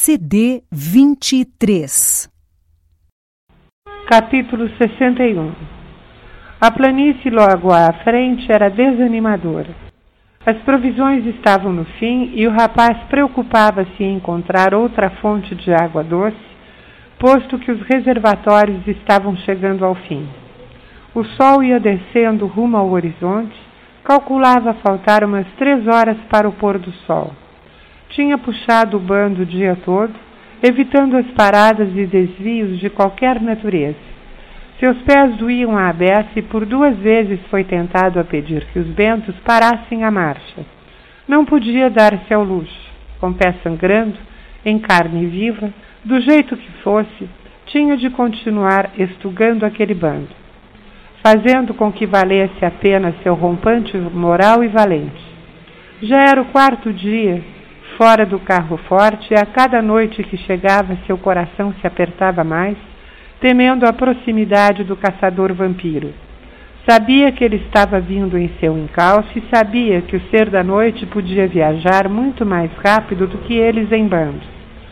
CD 23. Capítulo 61. A planície logo à frente era desanimadora. As provisões estavam no fim e o rapaz preocupava-se em encontrar outra fonte de água doce, posto que os reservatórios estavam chegando ao fim. O sol ia descendo rumo ao horizonte, calculava faltar umas 3 horas para o pôr do sol. Tinha puxado o bando o dia todo, evitando as paradas e desvios de qualquer natureza. Seus pés doíam à beça e por 2 vezes foi tentado a pedir que os bentos parassem a marcha. Não podia dar-se ao luxo. Com pé sangrando, em carne viva, do jeito que fosse, tinha de continuar estugando aquele bando, fazendo com que valesse a pena seu rompante moral e valente. Já era o 4º dia, fora do carro forte, e a cada noite que chegava seu coração se apertava mais, temendo a proximidade do caçador vampiro. Sabia que ele estava vindo em seu encalço e sabia que o ser da noite podia viajar muito mais rápido do que eles em bandos.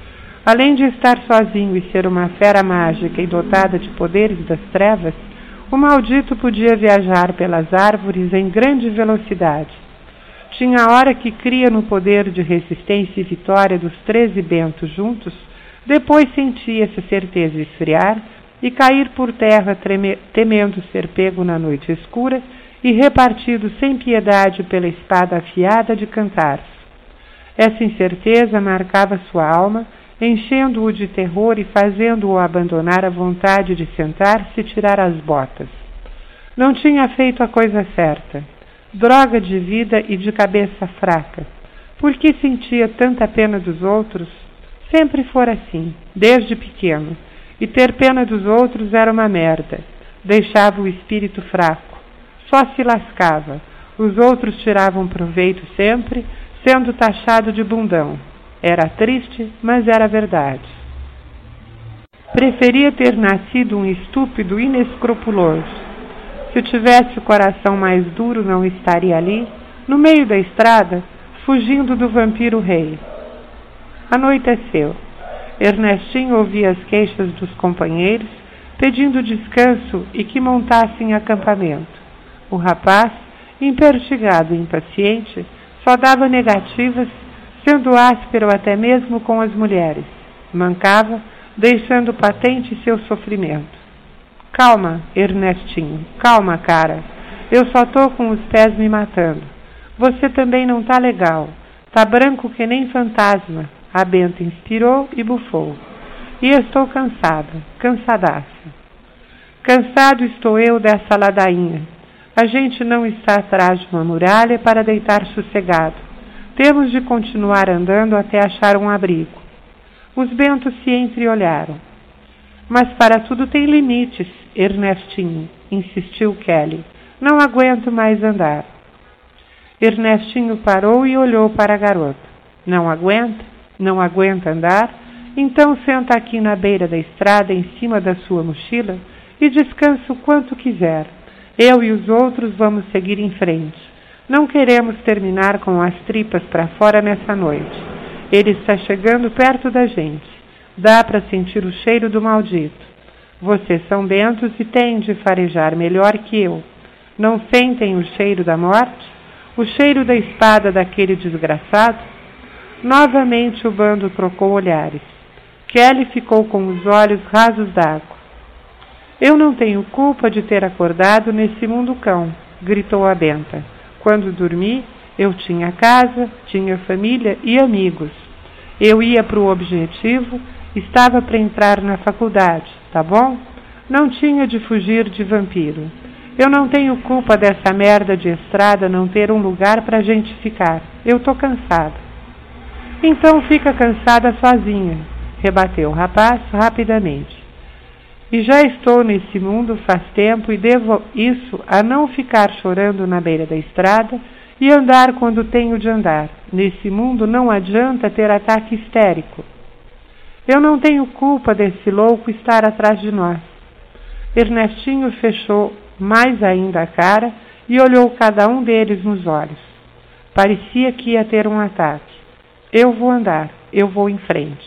Além de estar sozinho e ser uma fera mágica e dotada de poderes das trevas, o maldito podia viajar pelas árvores em grande velocidade. Tinha a hora que cria no poder de resistência e vitória dos 13 bentos juntos, depois sentia essa certeza esfriar e cair por terra temendo ser pego na noite escura e repartido sem piedade pela espada afiada de Cantarço. Essa incerteza marcava sua alma, enchendo-o de terror e fazendo-o abandonar a vontade de sentar-se e tirar as botas. Não tinha feito a coisa certa. Droga de vida e de cabeça fraca. Por que sentia tanta pena dos outros? Sempre fora assim, desde pequeno. E ter pena dos outros era uma merda. Deixava o espírito fraco. Só se lascava. Os outros tiravam proveito sempre, sendo taxado de bundão. Era triste, mas era verdade. Preferia ter nascido um estúpido inescrupuloso. Se tivesse o coração mais duro, não estaria ali, no meio da estrada, fugindo do vampiro rei. Anoiteceu. Ernestinho ouvia as queixas dos companheiros, pedindo descanso e que montassem acampamento. O rapaz, impertigado e impaciente, só dava negativas, sendo áspero até mesmo com as mulheres. Mancava, deixando patente seu sofrimento. Calma, Ernestinho, calma, cara. Eu só tô com os pés me matando. Você também não tá legal. Tá branco que nem fantasma. A Benta inspirou e bufou. E estou cansada, cansadaça. Cansado estou eu dessa ladainha. A gente não está atrás de uma muralha para deitar sossegado. Temos de continuar andando até achar um abrigo. Os bentos se entreolharam. Mas para tudo tem limites, Ernestinho, insistiu Kelly. Não aguento mais andar. Ernestinho parou e olhou para a garota. Não aguenta? Não aguenta andar? Então senta aqui na beira da estrada, em cima da sua mochila, e descansa o quanto quiser. Eu e os outros vamos seguir em frente. Não queremos terminar com as tripas para fora nessa noite. Ele está chegando perto da gente. Dá para sentir o cheiro do maldito. Vocês são bentos e têm de farejar melhor que eu. Não sentem o cheiro da morte? O cheiro da espada daquele desgraçado? Novamente o bando trocou olhares. Kelly ficou com os olhos rasos d'água. Eu não tenho culpa de ter acordado nesse mundo cão, gritou a Benta. Quando dormi, eu tinha casa, tinha família e amigos. Eu ia para o objetivo, estava para entrar na faculdade, tá bom? Não tinha de fugir de vampiro. Eu não tenho culpa dessa merda de estrada não ter um lugar para a gente ficar. Eu tô cansada. Então fica cansada sozinha, rebateu o rapaz rapidamente. E já estou nesse mundo faz tempo e devo isso a não ficar chorando na beira da estrada e andar quando tenho de andar. Nesse mundo não adianta ter ataque histérico. Eu não tenho culpa desse louco estar atrás de nós. Ernestinho fechou mais ainda a cara e olhou cada um deles nos olhos. Parecia que ia ter um ataque. Eu vou andar, eu vou em frente.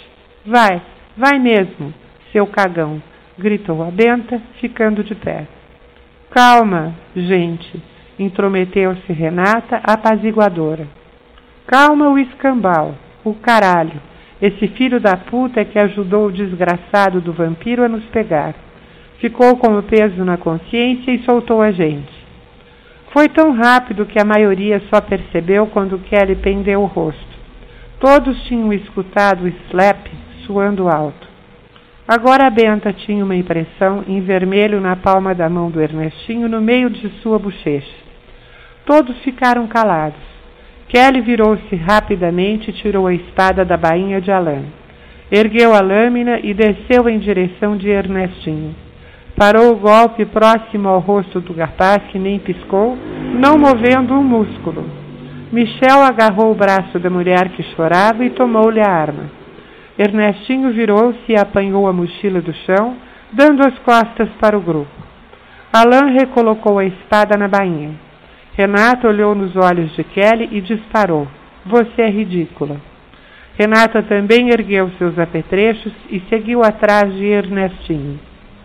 Vai mesmo, seu cagão, gritou a Benta, ficando de pé. Calma, gente, intrometeu-se Renata, apaziguadora. Calma o escambau, o caralho. Esse filho da puta que ajudou o desgraçado do vampiro a nos pegar. Ficou com o peso na consciência e soltou a gente. Foi tão rápido que a maioria só percebeu quando Kelly pendeu o rosto. Todos tinham escutado o slap suando alto. Agora a Benta tinha uma impressão em vermelho na palma da mão do Ernestinho no meio de sua bochecha. Todos ficaram calados. Kelly virou-se rapidamente e tirou a espada da bainha de Alain. Ergueu a lâmina e desceu em direção de Ernestinho. Parou o golpe próximo ao rosto do rapaz, que nem piscou, não movendo um músculo. Michel agarrou o braço da mulher que chorava e tomou-lhe a arma. Ernestinho virou-se e apanhou a mochila do chão, dando as costas para o grupo. Alain recolocou a espada na bainha. Renata olhou nos olhos de Kelly e disparou. Você é ridícula. Renata também ergueu seus apetrechos e seguiu atrás de Ernestinho.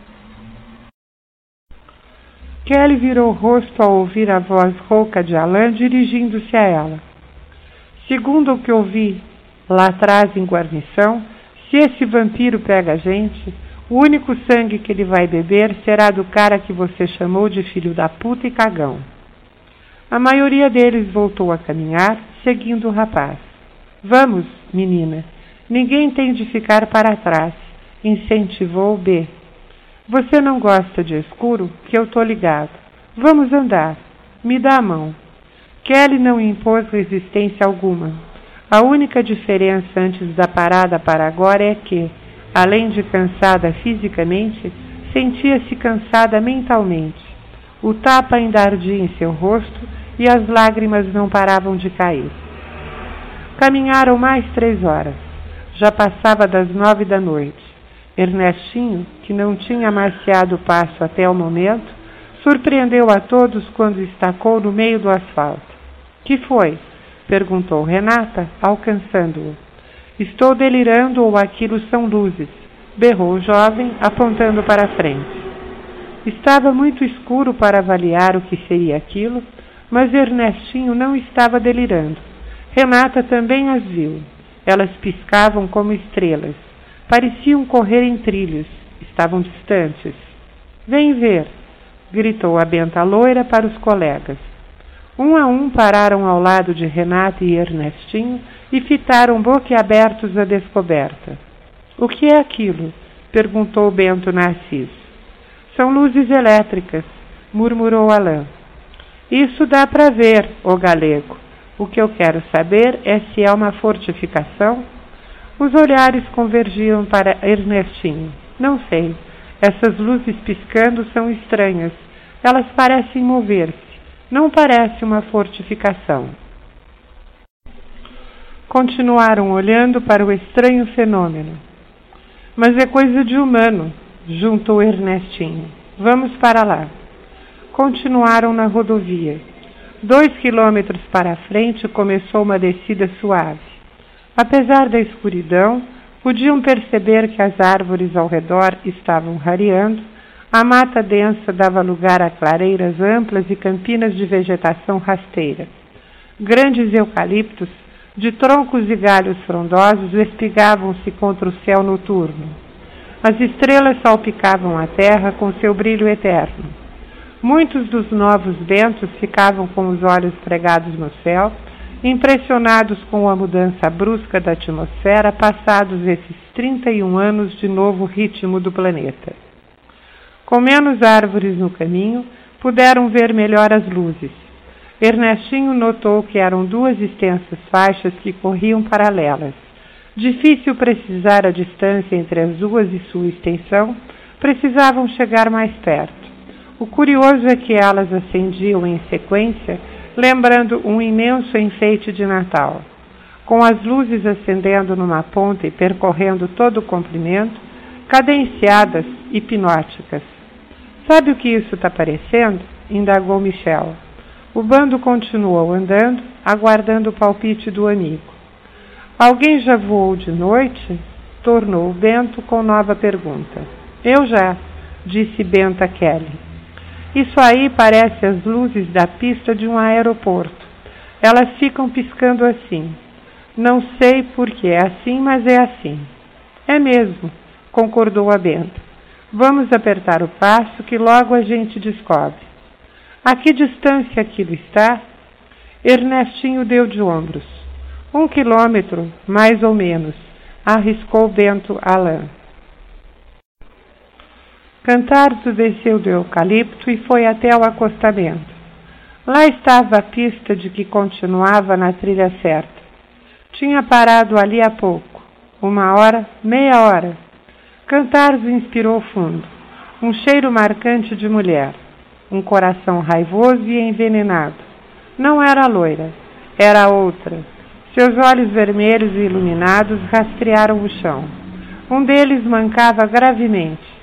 Kelly virou o rosto ao ouvir a voz rouca de Alain dirigindo-se a ela. Segundo o que ouvi lá atrás em guarnição, se esse vampiro pega a gente, o único sangue que ele vai beber será do cara que você chamou de filho da puta e cagão. A maioria deles voltou a caminhar, seguindo o rapaz. Vamos, menina, ninguém tem de ficar para trás, incentivou B. Você não gosta de escuro? Que eu tô ligado. Vamos andar. Me dá a mão. Kelly não impôs resistência alguma. A única diferença antes da parada para agora é que, além de cansada fisicamente, sentia-se cansada mentalmente. O tapa ainda ardia em seu rosto e as lágrimas não paravam de cair. Caminharam mais 3 horas. Já passava das 9 da noite. Ernestinho, que não tinha amaciado o passo até o momento, surpreendeu a todos quando estacou no meio do asfalto. Que foi? Perguntou Renata, alcançando-o. Estou delirando ou aquilo são luzes, berrou o jovem, apontando para a frente. Estava muito escuro para avaliar o que seria aquilo, mas Ernestinho não estava delirando. Renata também as viu. Elas piscavam como estrelas. Pareciam correr em trilhos. Estavam distantes. Vem ver, gritou a Benta loira para os colegas. Um a um pararam ao lado de Renata e Ernestinho e fitaram boquiabertos a descoberta. O que é aquilo? Perguntou Bento Narciso. São luzes elétricas, murmurou Alain. Isso dá para ver, ô galego. O que eu quero saber é se é uma fortificação. Os olhares convergiam para Ernestinho. Não sei. Essas luzes piscando são estranhas. Elas parecem mover-se. Não parece uma fortificação. Continuaram olhando para o estranho fenômeno. Mas é coisa de humano, juntou Ernestinho. Vamos para lá. Continuaram na rodovia. 2 quilômetros para a frente começou uma descida suave. Apesar da escuridão, podiam perceber que as árvores ao redor estavam rareando, a mata densa dava lugar a clareiras amplas e campinas de vegetação rasteira. Grandes eucaliptos, de troncos e galhos frondosos, espigavam-se contra o céu noturno. As estrelas salpicavam a terra com seu brilho eterno. Muitos dos novos bentos ficavam com os olhos pregados no céu, impressionados com a mudança brusca da atmosfera passados esses 31 anos de novo ritmo do planeta. Com menos árvores no caminho, puderam ver melhor as luzes. Ernestinho notou que eram 2 extensas faixas que corriam paralelas. Difícil precisar a distância entre as duas e sua extensão, precisavam chegar mais perto. O curioso é que elas acendiam em sequência, lembrando um imenso enfeite de Natal. Com as luzes acendendo numa ponta e percorrendo todo o comprimento, cadenciadas, hipnóticas. Sabe o que isso está parecendo? Indagou Michel. O bando continuou andando, aguardando o palpite do amigo. Alguém já voou de noite? tornou Bento com nova pergunta. Eu já, disse Bento a Kelly. Isso aí parece as luzes da pista de um aeroporto. Elas ficam piscando assim. Não sei por que é assim, mas é assim. É mesmo, concordou a Bento. Vamos apertar o passo que logo a gente descobre. A que distância aquilo está? Ernestinho deu de ombros. 1 quilômetro, mais ou menos, arriscou Bento Alain. Cantarzo desceu do eucalipto e foi até o acostamento. Lá estava a pista de que continuava na trilha certa. Tinha parado ali há pouco. 1 hora, meia hora. Cantarzo inspirou fundo. Um cheiro marcante de mulher. Um coração raivoso e envenenado. Não era loira. Era outra. Seus olhos vermelhos e iluminados rastrearam o chão. Um deles mancava gravemente.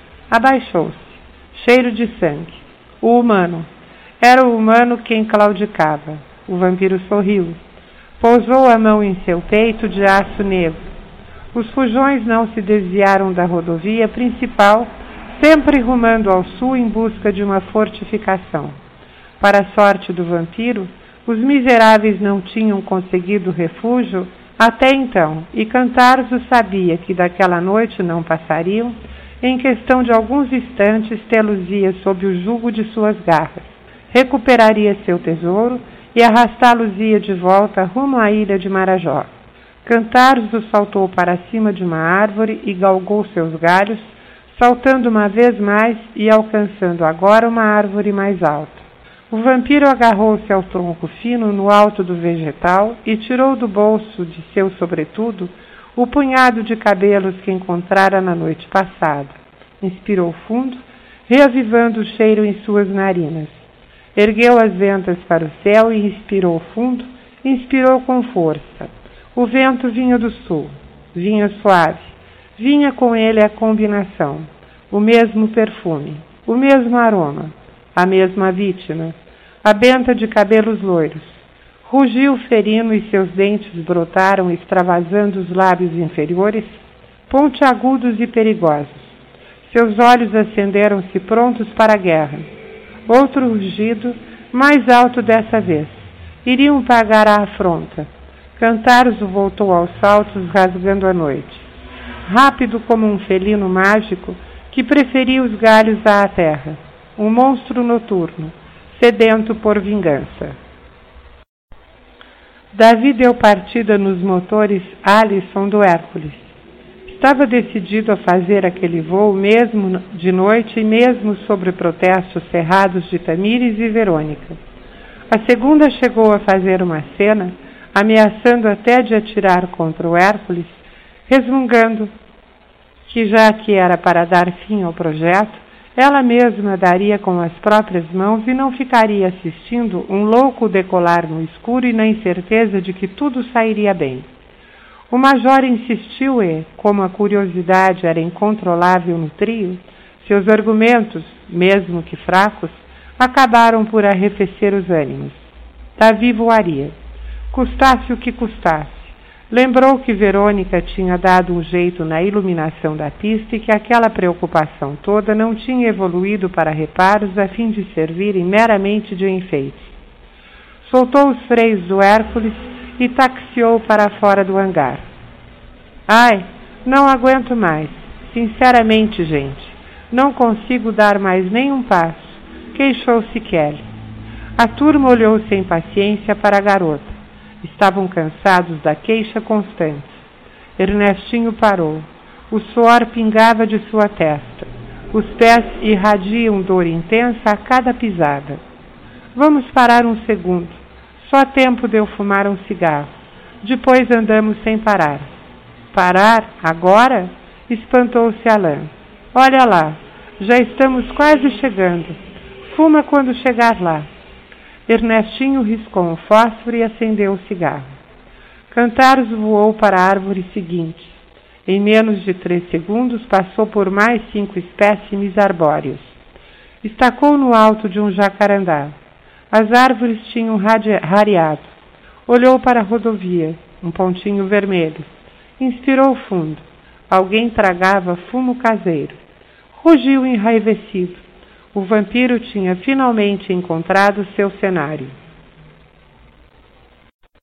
Abaixou-se. Cheiro de sangue. O humano. Era o humano quem claudicava. O vampiro sorriu. Pousou a mão em seu peito de aço negro. Os fujões não se desviaram da rodovia principal, sempre rumando ao sul em busca de uma fortificação. Para a sorte do vampiro, os miseráveis não tinham conseguido refúgio até então, e Cantarzo sabia que daquela noite não passariam. Em questão de alguns instantes, tê-los-ia sob o jugo de suas garras. Recuperaria seu tesouro e arrastá-los-ia de volta rumo à ilha de Marajó. Cantarzo saltou para cima de uma árvore e galgou seus galhos, saltando uma vez mais e alcançando agora uma árvore mais alta. O vampiro agarrou-se ao tronco fino no alto do vegetal e tirou do bolso de seu sobretudo o punhado de cabelos que encontrara na noite passada. Inspirou fundo, reavivando o cheiro em suas narinas. Ergueu as ventas para o céu e inspirou fundo, inspirou com força. O vento vinha do sul, vinha suave, vinha com ele a combinação, o mesmo perfume, o mesmo aroma, a mesma vítima, a benta de cabelos loiros. Rugiu ferino e seus dentes brotaram, extravasando os lábios inferiores, pontiagudos e perigosos. Seus olhos acenderam-se prontos para a guerra. Outro rugido, mais alto dessa vez. Iriam pagar a afronta. Cantarzo voltou aos saltos, rasgando a noite. Rápido como um felino mágico que preferia os galhos à terra. Um monstro noturno, sedento por vingança. Davi deu partida nos motores Alisson do Hércules. Estava decidido a fazer aquele voo mesmo de noite e mesmo sobre protestos cerrados de Tamires e Verônica. A segunda chegou a fazer uma cena, ameaçando até de atirar contra o Hércules, resmungando que, já que era para dar fim ao projeto, ela mesma daria com as próprias mãos e não ficaria assistindo um louco decolar no escuro e na incerteza de que tudo sairia bem. O major insistiu e, como a curiosidade era incontrolável no trio, seus argumentos, mesmo que fracos, acabaram por arrefecer os ânimos. Davi voaria, custasse o que custasse. Lembrou que Verônica tinha dado um jeito na iluminação da pista e que aquela preocupação toda não tinha evoluído para reparos a fim de servirem meramente de enfeite. Soltou os freios do Hércules e taxiou para fora do hangar. Ai, não aguento mais. Sinceramente, gente, não consigo dar mais nenhum passo, queixou-se Kelly. A turma olhou sem paciência para a garota. Estavam cansados da queixa constante. Ernestinho parou. O suor pingava de sua testa. Os pés irradiam dor intensa a cada pisada. Vamos parar um segundo. Só tempo de eu fumar um cigarro. Depois andamos sem parar. Parar? Agora? Espantou-se Alain. Olha lá, já estamos quase chegando. Fuma quando chegar lá. Ernestinho riscou um fósforo e acendeu o cigarro. Cantarzo voou para a árvore seguinte. Em menos de 3 segundos passou por mais 5 espécimes arbóreos. Estacou no alto de um jacarandá. As árvores tinham rareado. Olhou para a rodovia, um pontinho vermelho. Inspirou fundo. Alguém tragava fumo caseiro. Rugiu enraivecido. O vampiro tinha finalmente encontrado seu cenário.